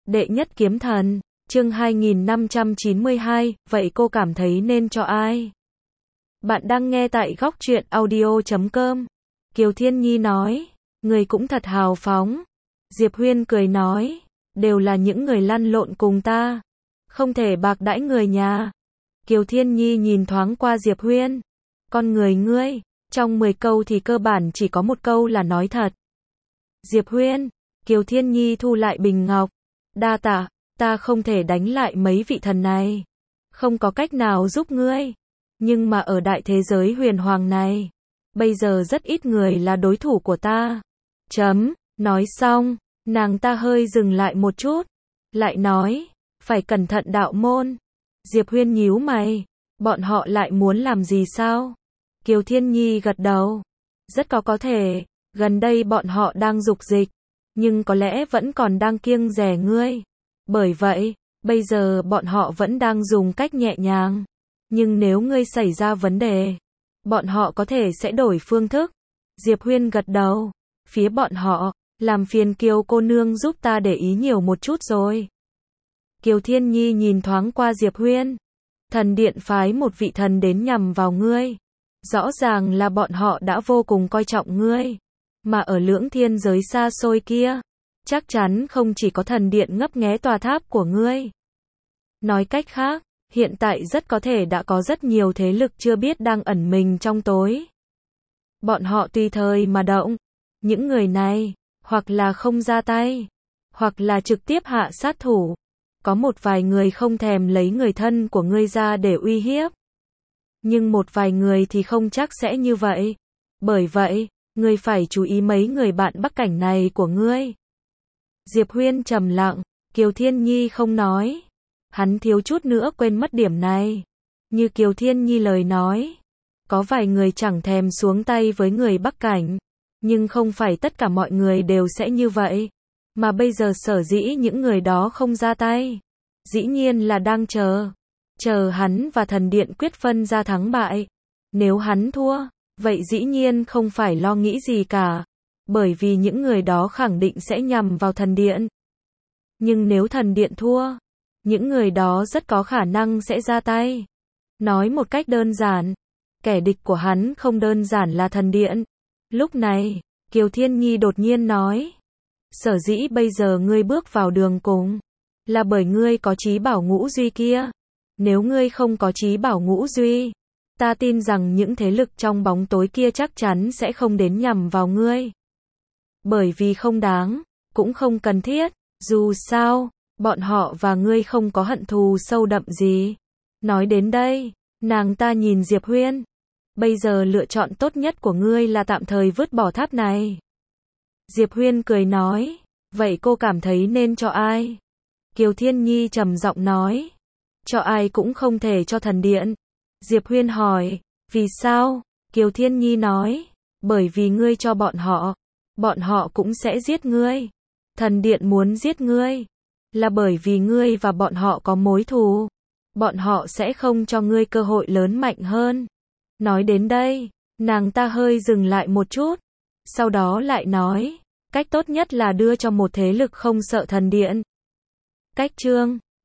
Đệ nhất kiếm thần, chương 2592, vậy cô cảm thấy nên cho ai? Bạn đang nghe tại góc truyện audio.com. Kiều Thiên Nhi nói, người cũng thật hào phóng. Diệp Huyên cười nói, đều là những người lăn lộn cùng ta, không thể bạc đãi người nhà. Kiều Thiên Nhi nhìn thoáng qua Diệp Huyên, con người ngươi, trong 10 câu thì cơ bản chỉ có một câu là nói thật. Diệp Huyên, Kiều Thiên Nhi thu lại bình ngọc, đa tạ, ta không thể đánh lại mấy vị thần này, không có cách nào giúp ngươi, nhưng mà ở đại thế giới huyền hoàng này, bây giờ rất ít người là đối thủ của ta. Nói xong, nàng ta hơi dừng lại một chút, lại nói, phải cẩn thận đạo môn. Diệp Huyên nhíu mày, bọn họ lại muốn làm gì sao? Kiều Thiên Nhi gật đầu, rất có thể, gần đây bọn họ đang dục dịch, nhưng có lẽ vẫn còn đang kiêng dè ngươi. Bởi vậy, bây giờ bọn họ vẫn đang dùng cách nhẹ nhàng, nhưng nếu ngươi xảy ra vấn đề, bọn họ có thể sẽ đổi phương thức. Diệp Huyên gật đầu, phía bọn họ, làm phiền Kiều cô nương giúp ta để ý nhiều một chút rồi. Kiều Thiên Nhi nhìn thoáng qua Diệp Huyên, thần điện phái một vị thần đến nhằm vào ngươi. Rõ ràng là bọn họ đã vô cùng coi trọng ngươi, mà ở lưỡng thiên giới xa xôi kia, chắc chắn không chỉ có thần điện ngấp nghé tòa tháp của ngươi. Nói cách khác, hiện tại rất có thể đã có rất nhiều thế lực chưa biết đang ẩn mình trong tối. Bọn họ tùy thời mà động, những người này, hoặc là không ra tay, hoặc là trực tiếp hạ sát thủ. Có một vài người không thèm lấy người thân của ngươi ra để uy hiếp. Nhưng một vài người thì không chắc sẽ như vậy. Bởi vậy, ngươi phải chú ý mấy người bạn bắc cảnh này của ngươi. Diệp Huyên trầm lặng, Kiều Thiên Nhi không nói. Hắn thiếu chút nữa quên mất điểm này. Như Kiều Thiên Nhi lời nói, có vài người chẳng thèm xuống tay với người bắc cảnh, nhưng không phải tất cả mọi người đều sẽ như vậy. Mà bây giờ sở dĩ những người đó không ra tay, dĩ nhiên là đang chờ hắn và thần điện quyết phân ra thắng bại. Nếu hắn thua, vậy dĩ nhiên không phải lo nghĩ gì cả, bởi vì những người đó khẳng định sẽ nhằm vào thần điện. Nhưng nếu thần điện thua, những người đó rất có khả năng sẽ ra tay. Nói một cách đơn giản, kẻ địch của hắn không đơn giản là thần điện. Lúc này, Kiều Thiên Nhi đột nhiên nói, sở dĩ bây giờ ngươi bước vào đường cùng, là bởi ngươi có chí bảo ngũ duy kia. Nếu ngươi không có chí bảo ngũ duy, ta tin rằng những thế lực trong bóng tối kia chắc chắn sẽ không đến nhằm vào ngươi. Bởi vì không đáng, cũng không cần thiết, dù sao, bọn họ và ngươi không có hận thù sâu đậm gì. Nói đến đây, nàng ta nhìn Diệp Huyên. Bây giờ lựa chọn tốt nhất của ngươi là tạm thời vứt bỏ tháp này. Diệp Huyên cười nói, vậy cô cảm thấy nên cho ai? Kiều Thiên Nhi trầm giọng nói, cho ai cũng không thể cho thần điện. Diệp Huyên hỏi, vì sao? Kiều Thiên Nhi nói, bởi vì ngươi cho bọn họ cũng sẽ giết ngươi. Thần điện muốn giết ngươi, là bởi vì ngươi và bọn họ có mối thù. Bọn họ sẽ không cho ngươi cơ hội lớn mạnh hơn. Nói đến đây, nàng ta hơi dừng lại một chút, sau đó lại nói, cách tốt nhất là đưa cho một thế lực không sợ thần điện. Cách chương